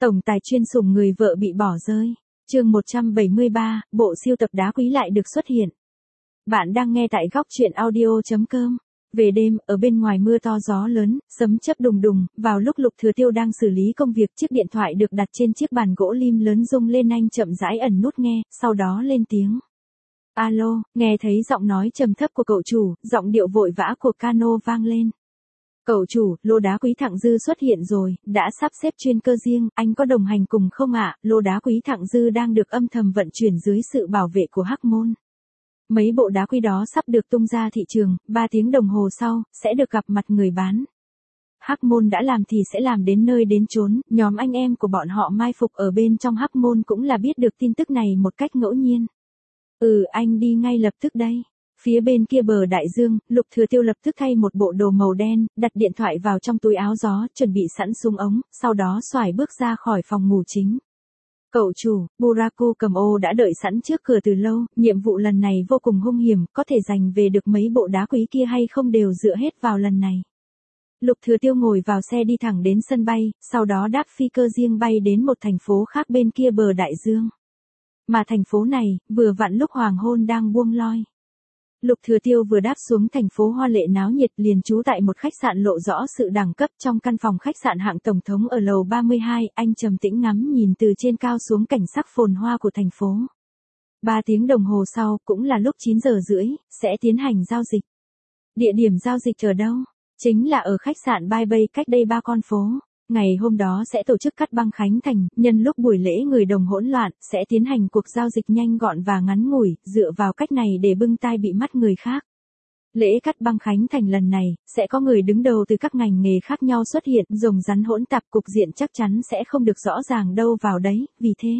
Tổng tài chuyên sủng người vợ bị bỏ rơi. Chương 173, bộ sưu tập đá quý lại được xuất hiện. Bạn đang nghe tại góc truyện audio.com. Về đêm, ở bên ngoài mưa to gió lớn, sấm chớp đùng đùng, vào lúc Lục Thừa Tiêu đang xử lý công việc, chiếc điện thoại được đặt trên chiếc bàn gỗ lim lớn rung lên, anh chậm rãi ẩn nút nghe, sau đó lên tiếng. Alo, nghe thấy giọng nói trầm thấp của cậu chủ, giọng điệu vội vã của Cano vang lên. Cậu chủ, lô đá quý thặng dư xuất hiện rồi, đã sắp xếp chuyên cơ riêng, anh có đồng hành cùng không ạ? Lô đá quý thặng dư đang được âm thầm vận chuyển dưới sự bảo vệ của Hắc Môn. Mấy bộ đá quý đó sắp được tung ra thị trường, 3 tiếng đồng hồ sau, sẽ được gặp mặt người bán. Hắc Môn đã làm thì sẽ làm đến nơi đến chốn, nhóm anh em của bọn họ mai phục ở bên trong Hắc Môn cũng là biết được tin tức này một cách ngẫu nhiên. Anh đi ngay lập tức đây. Phía bên kia bờ đại dương, Lục Thừa Tiêu lập tức thay một bộ đồ màu đen, đặt điện thoại vào trong túi áo gió, chuẩn bị sẵn súng ống, sau đó xoài bước ra khỏi phòng ngủ chính. Cậu chủ, Buraku cầm ô đã đợi sẵn trước cửa từ lâu, nhiệm vụ lần này vô cùng hung hiểm, có thể giành về được mấy bộ đá quý kia hay không đều dựa hết vào lần này. Lục Thừa Tiêu ngồi vào xe đi thẳng đến sân bay, sau đó đáp phi cơ riêng bay đến một thành phố khác bên kia bờ đại dương. Mà thành phố này, vừa vặn lúc hoàng hôn đang buông loi. Lục Thừa Tiêu vừa đáp xuống thành phố hoa lệ náo nhiệt liền trú tại một khách sạn lộ rõ sự đẳng cấp. Trong căn phòng khách sạn hạng tổng thống ở lầu 32, anh trầm tĩnh ngắm nhìn từ trên cao xuống cảnh sắc phồn hoa của thành phố. 3 tiếng đồng hồ sau, cũng là lúc 9 giờ rưỡi, sẽ tiến hành giao dịch. Địa điểm giao dịch ở đâu? Chính là ở khách sạn Bay Bay cách đây 3 con phố. Ngày hôm đó sẽ tổ chức cắt băng khánh thành, nhân lúc buổi lễ người đồng hỗn loạn, sẽ tiến hành cuộc giao dịch nhanh gọn và ngắn ngủi, dựa vào cách này để bưng tai bị mắt người khác. Lễ cắt băng khánh thành lần này, sẽ có người đứng đầu từ các ngành nghề khác nhau xuất hiện, rồng rắn hỗn tạp, cục diện chắc chắn sẽ không được rõ ràng đâu vào đấy, vì thế.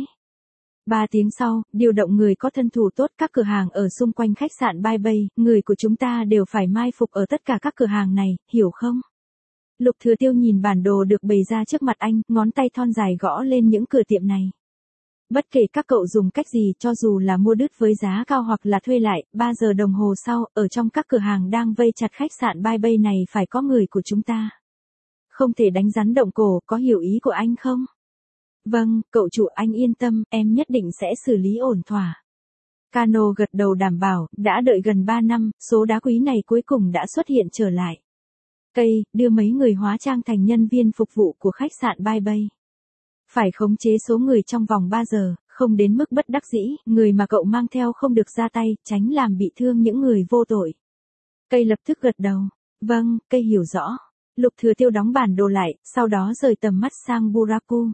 3 tiếng sau, điều động người có thân thủ tốt các cửa hàng ở xung quanh khách sạn Bay Bay, người của chúng ta đều phải mai phục ở tất cả các cửa hàng này, hiểu không? Lục Thừa Tiêu nhìn bản đồ được bày ra trước mặt anh, ngón tay thon dài gõ lên những cửa tiệm này. Bất kể các cậu dùng cách gì, cho dù là mua đứt với giá cao hoặc là thuê lại, 3 giờ đồng hồ sau, ở trong các cửa hàng đang vây chặt khách sạn Bay Bay này phải có người của chúng ta. Không thể đánh rắn động cổ, có hiểu ý của anh không? Vâng, cậu chủ, anh yên tâm, em nhất định sẽ xử lý ổn thỏa. Cano gật đầu đảm bảo, đã đợi gần 3 năm, số đá quý này cuối cùng đã xuất hiện trở lại. Cây, đưa mấy người hóa trang thành nhân viên phục vụ của khách sạn Bay Bay. Phải khống chế số người trong vòng 3 giờ, không đến mức bất đắc dĩ, người mà cậu mang theo không được ra tay, tránh làm bị thương những người vô tội. Cây lập tức gật đầu. Vâng, cây hiểu rõ. Lục Thừa Tiêu đóng bản đồ lại, sau đó rời tầm mắt sang Buraku.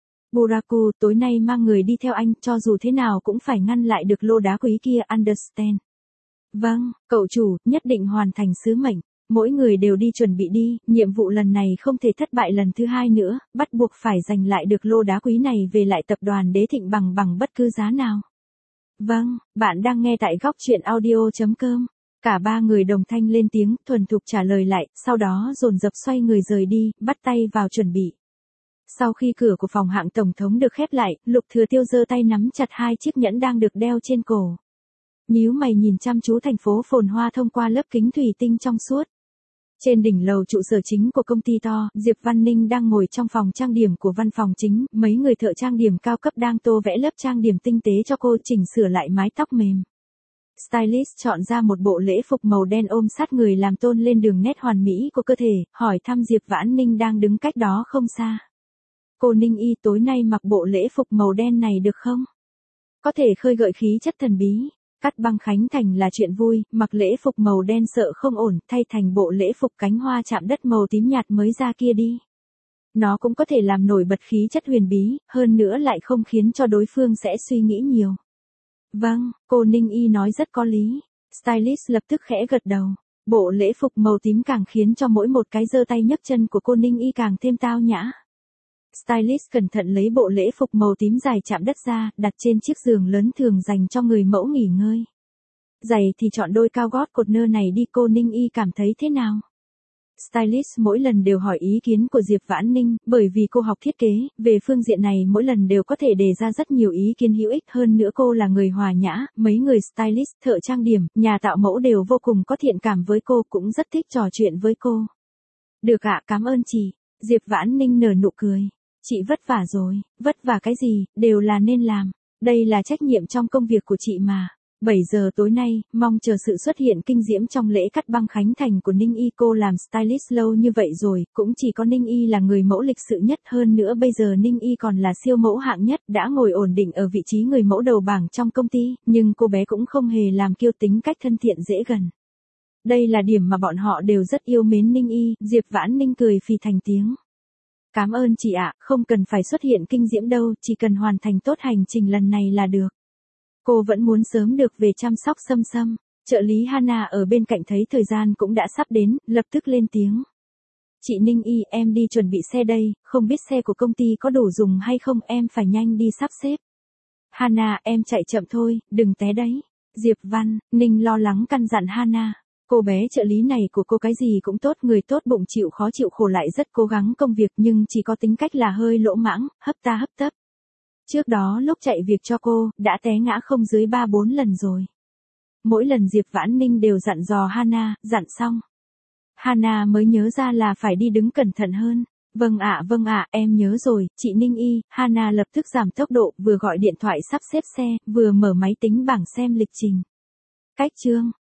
Buraku, tối nay mang người đi theo anh, cho dù thế nào cũng phải ngăn lại được lô đá quý kia, understand. Vâng, cậu chủ, nhất định hoàn thành sứ mệnh. Mỗi người đều đi chuẩn bị đi, nhiệm vụ lần này không thể thất bại lần thứ hai nữa, bắt buộc phải giành lại được lô đá quý này về lại tập đoàn Đế Thịnh bằng bất cứ giá nào. Vâng, bạn đang nghe tại góc truyện audio.com. Cả 3 người đồng thanh lên tiếng, thuần thục trả lời lại, sau đó dồn dập xoay người rời đi, bắt tay vào chuẩn bị. Sau khi cửa của phòng hạng tổng thống được khép lại, Lục Thừa Tiêu giơ tay nắm chặt 2 chiếc nhẫn đang được đeo trên cổ. Nhíu mày nhìn chăm chú thành phố phồn hoa thông qua lớp kính thủy tinh trong suốt. Trên đỉnh lầu trụ sở chính của công ty to, Diệp Văn Ninh đang ngồi trong phòng trang điểm của văn phòng chính, mấy người thợ trang điểm cao cấp đang tô vẽ lớp trang điểm tinh tế cho cô, chỉnh sửa lại mái tóc mềm. Stylist chọn ra một bộ lễ phục màu đen ôm sát người làm tôn lên đường nét hoàn mỹ của cơ thể, hỏi thăm Diệp Vãn Ninh đang đứng cách đó không xa. Cô Ninh Y, tối nay mặc bộ lễ phục màu đen này được không? Có thể khơi gợi khí chất thần bí. Cắt băng khánh thành là chuyện vui, mặc lễ phục màu đen sợ không ổn, thay thành bộ lễ phục cánh hoa chạm đất màu tím nhạt mới ra kia đi. Nó cũng có thể làm nổi bật khí chất huyền bí, hơn nữa lại không khiến cho đối phương sẽ suy nghĩ nhiều. Vâng, cô Ninh Y nói rất có lý. Stylist lập tức khẽ gật đầu. Bộ lễ phục màu tím càng khiến cho mỗi một cái giơ tay nhấc chân của cô Ninh Y càng thêm tao nhã. Stylist cẩn thận lấy bộ lễ phục màu tím dài chạm đất ra, đặt trên chiếc giường lớn thường dành cho người mẫu nghỉ ngơi. Giày thì chọn đôi cao gót cột nơ này đi, cô Ninh Y cảm thấy thế nào? Stylist mỗi lần đều hỏi ý kiến của Diệp Vãn Ninh, bởi vì cô học thiết kế, về phương diện này mỗi lần đều có thể đề ra rất nhiều ý kiến hữu ích, hơn nữa cô là người hòa nhã, mấy người stylist, thợ trang điểm, nhà tạo mẫu đều vô cùng có thiện cảm với cô, cũng rất thích trò chuyện với cô. Được ạ, cảm ơn chị. Diệp Vãn Ninh nở nụ cười. Chị vất vả rồi, vất vả cái gì, đều là nên làm. Đây là trách nhiệm trong công việc của chị mà. 7 giờ tối nay, mong chờ sự xuất hiện kinh diễm trong lễ cắt băng khánh thành của Ninh Y. Cô làm stylist lâu như vậy rồi, cũng chỉ có Ninh Y là người mẫu lịch sự nhất, hơn nữa bây giờ Ninh Y còn là siêu mẫu hạng nhất, đã ngồi ổn định ở vị trí người mẫu đầu bảng trong công ty, nhưng cô bé cũng không hề làm kiêu, tính cách thân thiện dễ gần. Đây là điểm mà bọn họ đều rất yêu mến Ninh Y. Diệp Vãn Ninh cười phì thành tiếng. Cảm ơn chị ạ, không cần phải xuất hiện kinh diễm đâu, chỉ cần hoàn thành tốt hành trình lần này là được. Cô vẫn muốn sớm được về chăm sóc Sâm Sâm. Trợ lý Hana ở bên cạnh thấy thời gian cũng đã sắp đến, lập tức lên tiếng. Chị Ninh Y, em đi chuẩn bị xe đây, không biết xe của công ty có đủ dùng hay không, em phải nhanh đi sắp xếp. Hana, em chạy chậm thôi, đừng té đấy. Diệp Văn Ninh lo lắng căn dặn Hana. Cô bé trợ lý này của cô cái gì cũng tốt, người tốt bụng, chịu khó chịu khổ, lại rất cố gắng công việc, nhưng chỉ có tính cách là hơi lỗ mãng, hấp ta hấp tấp. Trước đó lúc chạy việc cho cô, đã té ngã không dưới 3-4 lần rồi. Mỗi lần Diệp Vãn Ninh đều dặn dò Hana, dặn xong. Hana mới nhớ ra là phải đi đứng cẩn thận hơn. Vâng ạ, em nhớ rồi, chị Ninh Y. Hana lập tức giảm tốc độ, vừa gọi điện thoại sắp xếp xe, vừa mở máy tính bảng xem lịch trình. Cách chương